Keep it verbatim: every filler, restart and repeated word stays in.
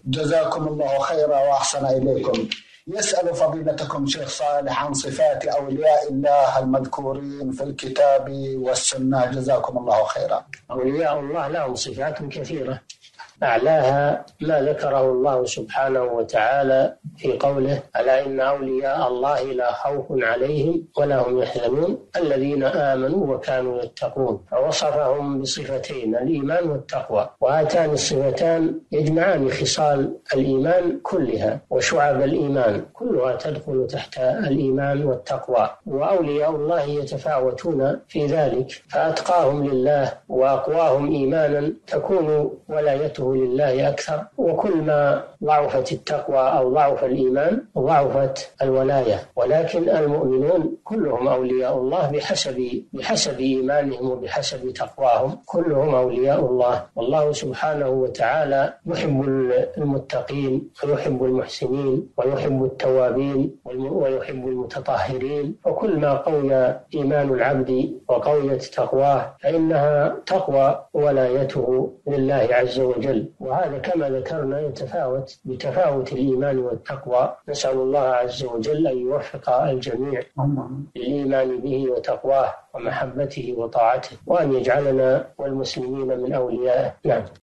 جزاكم الله خيرا وأحسن إليكم. يسأل فضيلتكم شيخ صالح عن صفات أولياء الله المذكورين في الكتاب والسنة، جزاكم الله خيرا. أولياء الله لهم صفات كثيرة، أعلاها ما ذكره الله سبحانه وتعالى في قوله: ألا إن أولياء الله لا خوف عليهم ولا هم يحزنون الذين آمنوا وكانوا يتقون. فوصفهم بصفتين: الإيمان والتقوى، وهاتان الصفتان يجمعان خصال الإيمان كلها وشعب الإيمان كلها تدخل تحت الإيمان والتقوى. وأولياء الله يتفاوتون في ذلك، فأتقاهم لله وأقواهم إيمانا تكون ولايته لله أكثر، وكل ما ضعفت التقوى أو ضعف الإيمان ضعفت الولاية. ولكن المؤمنون كلهم أولياء الله بحسب بحسب إيمانهم وبحسب تقواهم، كلهم أولياء الله. والله سبحانه وتعالى يحب المتقين ويحب المحسنين ويحب التوابين ويحب المتطهرين. وكل ما قوي إيمان العبد وقويت تقواه فإنها تقوى ولايته لله عز وجل. وهذا كما ذكرنا يتفاوت بتفاوت الإيمان والتقوى. نسأل الله عز وجل أن يوفق الجميع للإيمان به وتقواه ومحبته وطاعته، وأن يجعلنا والمسلمين من أوليائه. نعم.